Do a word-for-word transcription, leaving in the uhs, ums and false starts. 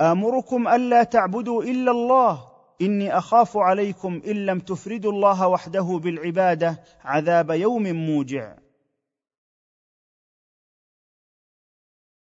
آمركم ألا تعبدوا إلا الله، إني أخاف عليكم إن لم تفردوا الله وحده بالعبادة عذاب يوم موجع.